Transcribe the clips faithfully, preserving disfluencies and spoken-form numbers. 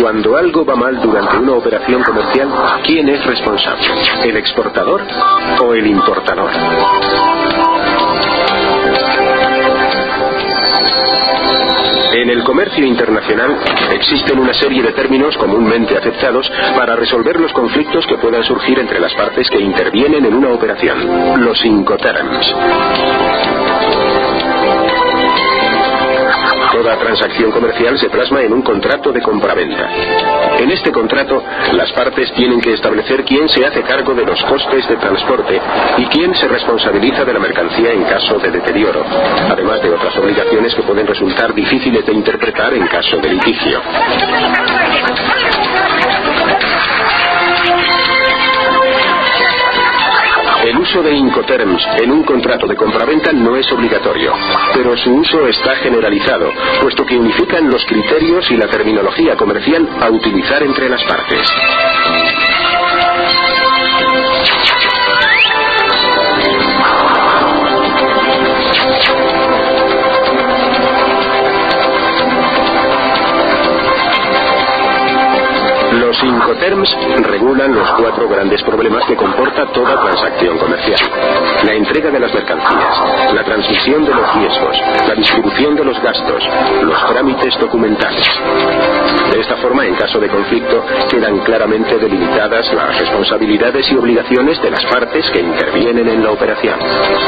Cuando algo va mal durante una operación comercial, ¿quién es responsable? ¿El exportador o el importador? En el comercio internacional existen una serie de términos comúnmente aceptados para resolver los conflictos que puedan surgir entre las partes que intervienen en una operación, los Incoterms. Toda transacción comercial se plasma en un contrato de compraventa. En este contrato, las partes tienen que establecer quién se hace cargo de los costes de transporte y quién se responsabiliza de la mercancía en caso de deterioro, además de otras obligaciones que pueden resultar difíciles de interpretar en caso de litigio. El uso de Incoterms en un contrato de compraventa no es obligatorio, pero su uso está generalizado, puesto que unifican los criterios y la terminología comercial a utilizar entre las partes. Los Incoterms regulan los cuatro grandes problemas que comporta toda transacción comercial: la entrega de las mercancías, la transmisión de los riesgos, la distribución de los gastos, los trámites documentales. De esta forma, en caso de conflicto, quedan claramente delimitadas las responsabilidades y obligaciones de las partes que intervienen en la operación.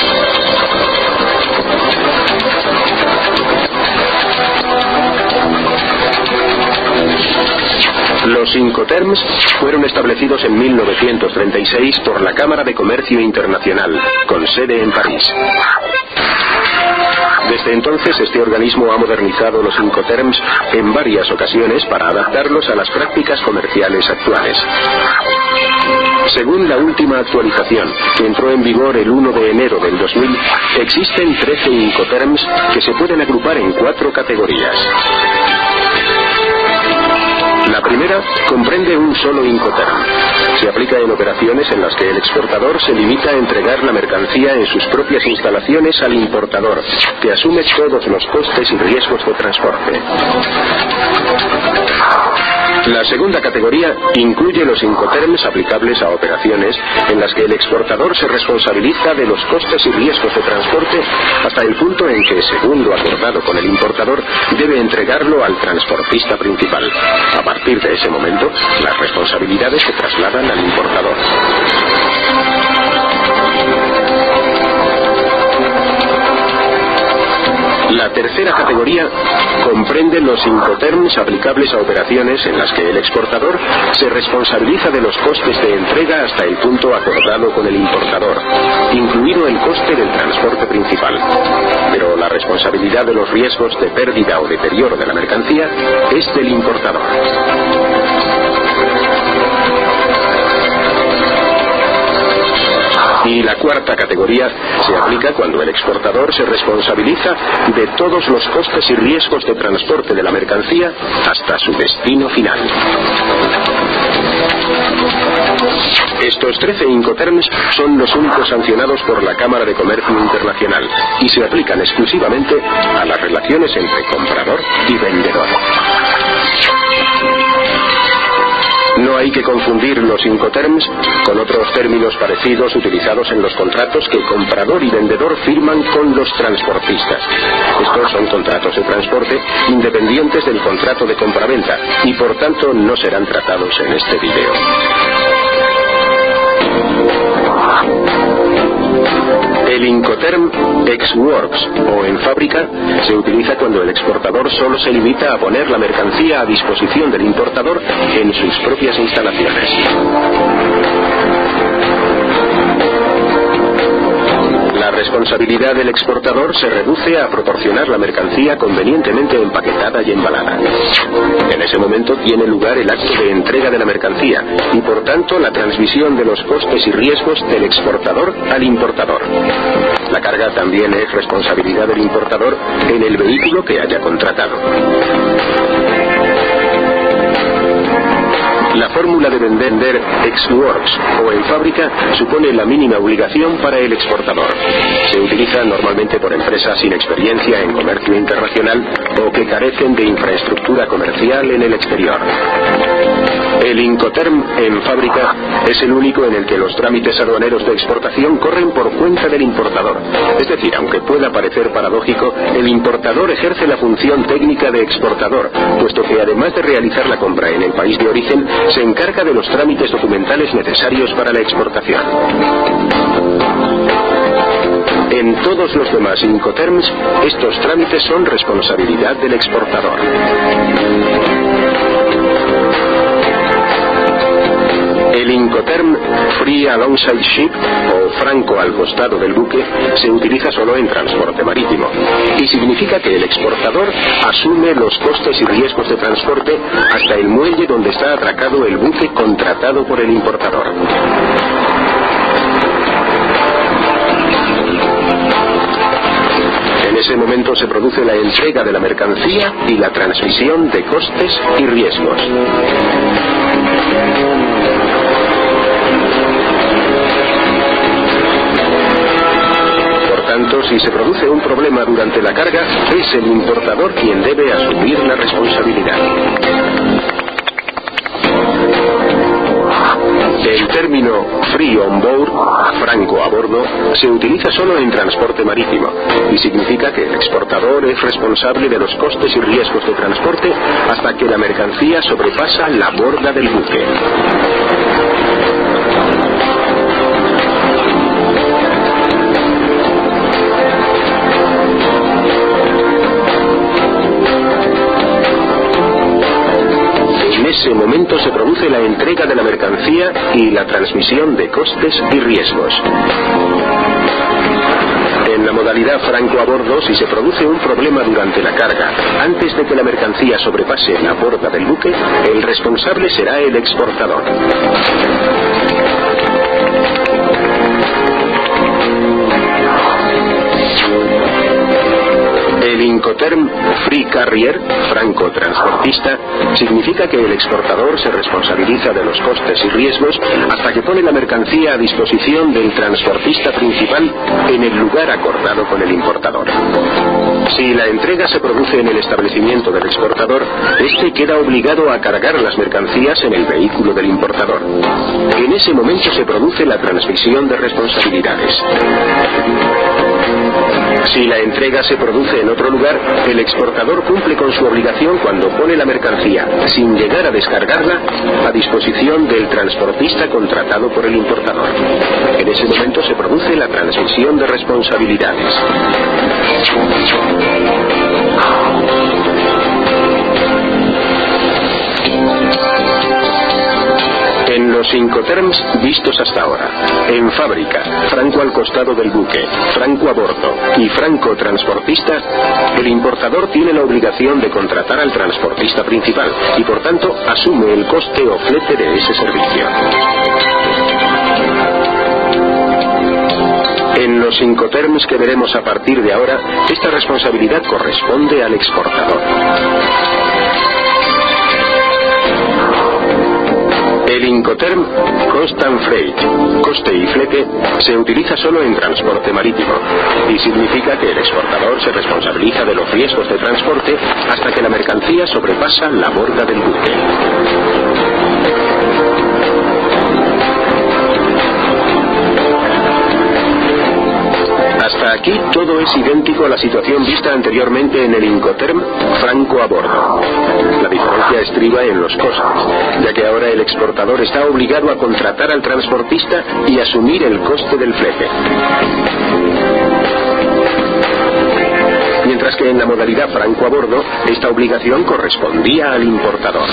Los Incoterms fueron establecidos en mil novecientos treinta y seis por la Cámara de Comercio Internacional, con sede en París. Desde entonces, este organismo ha modernizado los Incoterms en varias ocasiones para adaptarlos a las prácticas comerciales actuales. Según la última actualización, que entró en vigor el uno de enero del dos mil, existen trece Incoterms que se pueden agrupar en cuatro categorías. La primera comprende un solo Incoterm. Se aplica en operaciones en las que el exportador se limita a entregar la mercancía en sus propias instalaciones al importador, que asume todos los costes y riesgos de transporte. La segunda categoría incluye los Incoterms aplicables a operaciones en las que el exportador se responsabiliza de los costes y riesgos de transporte hasta el punto en que, según lo acordado con el importador, debe entregarlo al transportista principal. A partir de ese momento, las responsabilidades se trasladan al importador. La tercera categoría comprende los Incoterms aplicables a operaciones en las que el exportador se responsabiliza de los costes de entrega hasta el punto acordado con el importador, incluido el coste del transporte principal. Pero la responsabilidad de los riesgos de pérdida o deterioro de la mercancía es del importador. Y la cuarta categoría se aplica cuando el exportador se responsabiliza de todos los costes y riesgos de transporte de la mercancía hasta su destino final. Estos trece Incoterms son los únicos sancionados por la Cámara de Comercio Internacional y se aplican exclusivamente a las relaciones entre comprador y vendedor. No hay que confundir los Incoterms con otros términos parecidos utilizados en los contratos que comprador y vendedor firman con los transportistas. Estos son contratos de transporte independientes del contrato de compraventa y por tanto no serán tratados en este video. El Incoterm ex works o en fábrica se utiliza cuando el exportador solo se limita a poner la mercancía a disposición del importador en sus propias instalaciones. La responsabilidad del exportador se reduce a proporcionar la mercancía convenientemente empaquetada y embalada. En ese momento tiene lugar el acto de entrega de la mercancía y por tanto la transmisión de los costes y riesgos del exportador al importador. La carga también es responsabilidad del importador en el vehículo que haya contratado. La fórmula de vender ex-works o en fábrica supone la mínima obligación para el exportador. Se utiliza normalmente por empresas sin experiencia en comercio internacional o que carecen de infraestructura comercial en el exterior. El Incoterm en fábrica es el único en el que los trámites aduaneros de exportación corren por cuenta del importador. Es decir, aunque pueda parecer paradójico, el importador ejerce la función técnica de exportador, puesto que además de realizar la compra en el país de origen, se encarga de los trámites documentales necesarios para la exportación. En todos los demás Incoterms, estos trámites son responsabilidad del exportador. El Incoterm Free Alongside Ship, o franco al costado del buque, se utiliza solo en transporte marítimo y significa que el exportador asume los costes y riesgos de transporte hasta el muelle donde está atracado el buque contratado por el importador. En ese momento se produce la entrega de la mercancía y la transmisión de costes y riesgos. Si se produce un problema durante la carga, es el importador quien debe asumir la responsabilidad. El término free on board, franco a bordo, se utiliza solo en transporte marítimo y significa que el exportador es responsable de los costes y riesgos de transporte hasta que la mercancía sobrepasa la borda del buque. En ese momento se produce la entrega de la mercancía y la transmisión de costes y riesgos. En la modalidad franco a bordo, si se produce un problema durante la carga, antes de que la mercancía sobrepase la borda del buque, el responsable será el exportador. El Incoterm Free Carrier, franco transportista, significa que el exportador se responsabiliza de los costes y riesgos hasta que pone la mercancía a disposición del transportista principal en el lugar acordado con el importador. Si la entrega se produce en el establecimiento del exportador, este queda obligado a cargar las mercancías en el vehículo del importador. En ese momento se produce la transmisión de responsabilidades. Si la entrega se produce en otro lugar, el exportador cumple con su obligación cuando pone la mercancía, sin llegar a descargarla, a disposición del transportista contratado por el importador. En ese momento se produce la transmisión de responsabilidades. En los Incoterms vistos hasta ahora, en fábrica, franco al costado del buque, franco a bordo y franco transportista, el importador tiene la obligación de contratar al transportista principal y por tanto asume el coste o flete de ese servicio. En los Incoterms que veremos a partir de ahora, esta responsabilidad corresponde al exportador. El Incoterm Cost and Freight, coste y flete, se utiliza solo en transporte marítimo y significa que el exportador se responsabiliza de los riesgos de transporte hasta que la mercancía sobrepasa la borda del buque. Hasta aquí todo es idéntico a la situación vista anteriormente en el Incoterm franco a bordo. La diferencia estriba en los costes, ya que ahora el exportador está obligado a contratar al transportista y asumir el coste del flete. Mientras que en la modalidad franco a bordo, esta obligación correspondía al importador.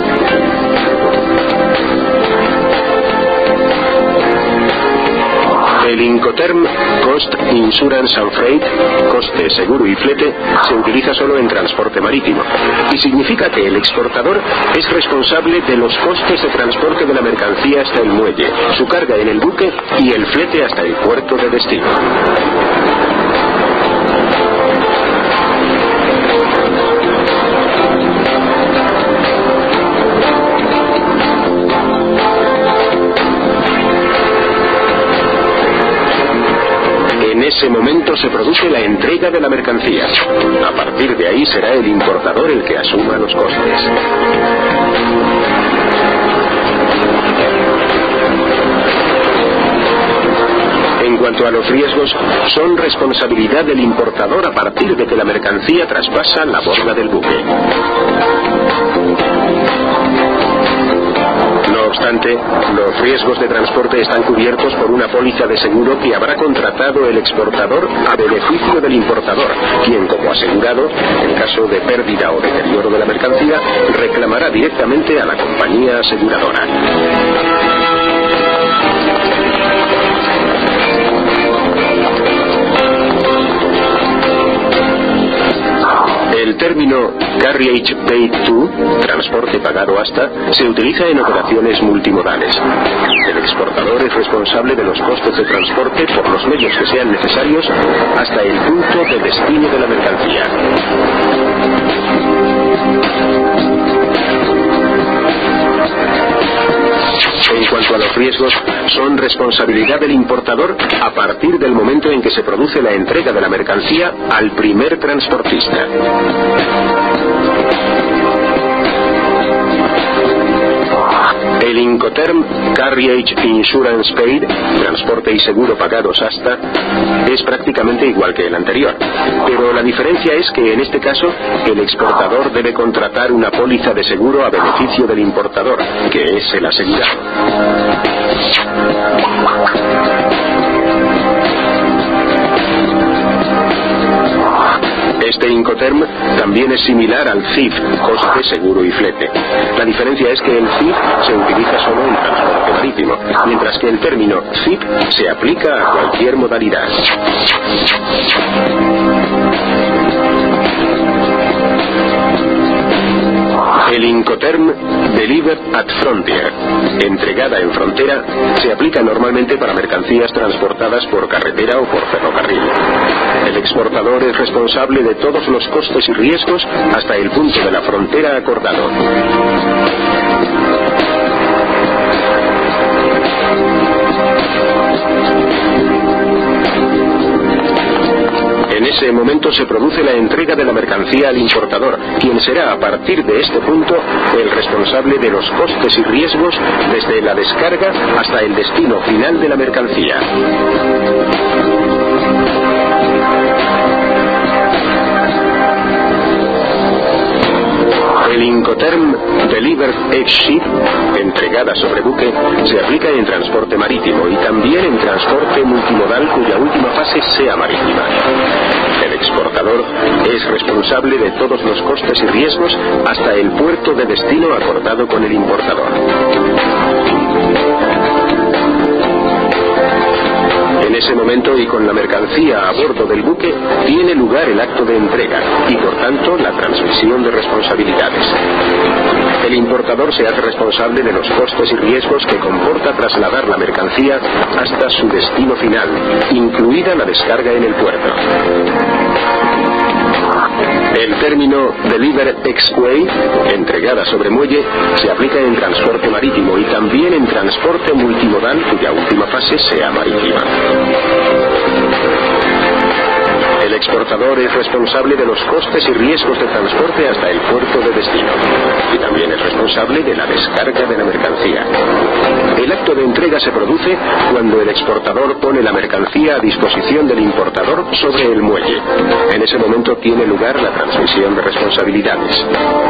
El Incoterm Cost, Insurance and Freight, coste, seguro y flete, se utiliza solo en transporte marítimo y significa que el exportador es responsable de los costes de transporte de la mercancía hasta el muelle, su carga en el buque y el flete hasta el puerto de destino. En ese momento se produce la entrega de la mercancía. A partir de ahí será el importador el que asuma los costes. En cuanto a los riesgos, son responsabilidad del importador a partir de que la mercancía traspasa la borda del buque. No obstante, los riesgos de transporte están cubiertos por una póliza de seguro que habrá contratado el exportador a beneficio del importador, quien, como asegurado, en caso de pérdida o deterioro de la mercancía, reclamará directamente a la compañía aseguradora. El término Carriage Paid To, transporte pagado hasta, se utiliza en operaciones multimodales. El exportador es responsable de los costes de transporte por los medios que sean necesarios hasta el punto de destino de la mercancía. En cuanto a los riesgos, son responsabilidad del importador a partir del momento en que se produce la entrega de la mercancía al primer transportista. El Incoterm Carriage Insurance Paid, transporte y seguro pagados hasta, es prácticamente igual que el anterior, pero la diferencia es que en este caso el exportador debe contratar una póliza de seguro a beneficio del importador, que es el asegurado. Este Incoterm también es similar al C I F, coste, seguro y flete. La diferencia es que el C I F se utiliza solo en transporte marítimo, mientras que el término C I P se aplica a cualquier modalidad. El Incoterm Delivered at Frontier, entregada en frontera, se aplica normalmente para mercancías transportadas por carretera o por ferrocarril. El exportador es responsable de todos los costes y riesgos hasta el punto de la frontera acordado. En ese momento se produce la entrega de la mercancía al importador, quien será a partir de este punto el responsable de los costes y riesgos desde la descarga hasta el destino final de la mercancía. El Incoterm Delivered Ex-Ship, entregada sobre buque, se aplica en transporte marítimo y también en transporte multimodal cuya última fase sea marítima. El exportador es responsable de todos los costes y riesgos hasta el puerto de destino acordado con el importador. En ese momento y con la mercancía a bordo del buque, tiene lugar el acto de entrega y, por tanto, la transmisión de responsabilidades. El importador se hace responsable de los costes y riesgos que comporta trasladar la mercancía hasta su destino final, incluida la descarga en el puerto. El término Delivered Ex-Way, entregada sobre muelle, se aplica en transporte marítimo y también en transporte multimodal cuya última fase sea marítima. El exportador es responsable de los costes y riesgos de transporte hasta el puerto de destino y también es responsable de la descarga de la mercancía. El acto de entrega se produce cuando el exportador pone la mercancía a disposición del importador sobre el muelle. En ese momento tiene lugar la transmisión de responsabilidades.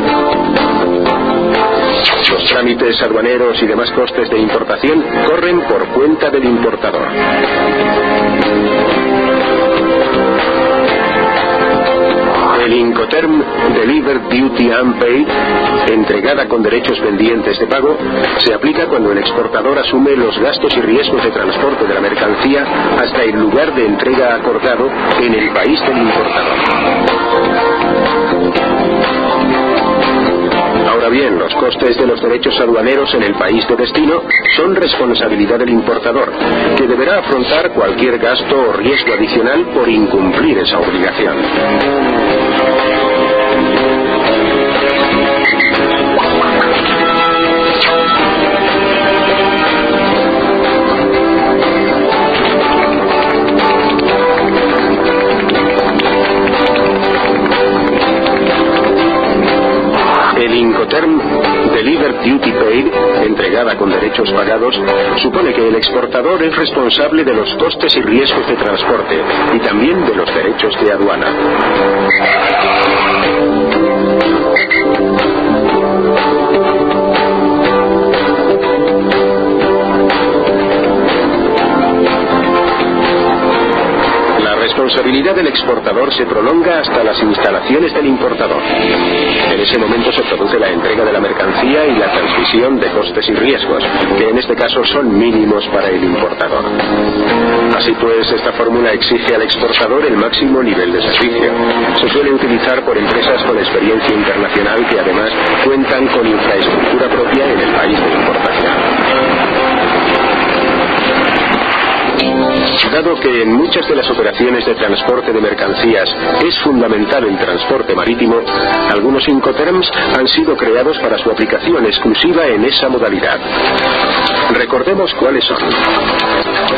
Los trámites aduaneros y demás costes de importación corren por cuenta del importador. El Incoterm Delivered Duty Unpaid, entregada con derechos pendientes de pago, se aplica cuando el exportador asume los gastos y riesgos de transporte de la mercancía hasta el lugar de entrega acordado en el país del importador. Ahora bien, los costes de los derechos aduaneros en el país de destino son responsabilidad del importador, que deberá afrontar cualquier gasto o riesgo adicional por incumplir esa obligación. Duty Paid, entregada con derechos pagados, supone que el exportador es responsable de los costes y riesgos de transporte y también de los derechos de aduana. La responsabilidad del exportador se prolonga hasta las instalaciones del importador. En ese momento se produce la entrega de la mercancía y la transmisión de costes y riesgos, que en este caso son mínimos para el importador. Así pues, esta fórmula exige al exportador el máximo nivel de servicio. Se suele utilizar por empresas con experiencia internacional que además cuentan con infraestructura propia en el país de importación. Dado que en muchas de las operaciones de transporte de mercancías es fundamental el transporte marítimo, algunos Incoterms han sido creados para su aplicación exclusiva en esa modalidad. Recordemos cuáles son.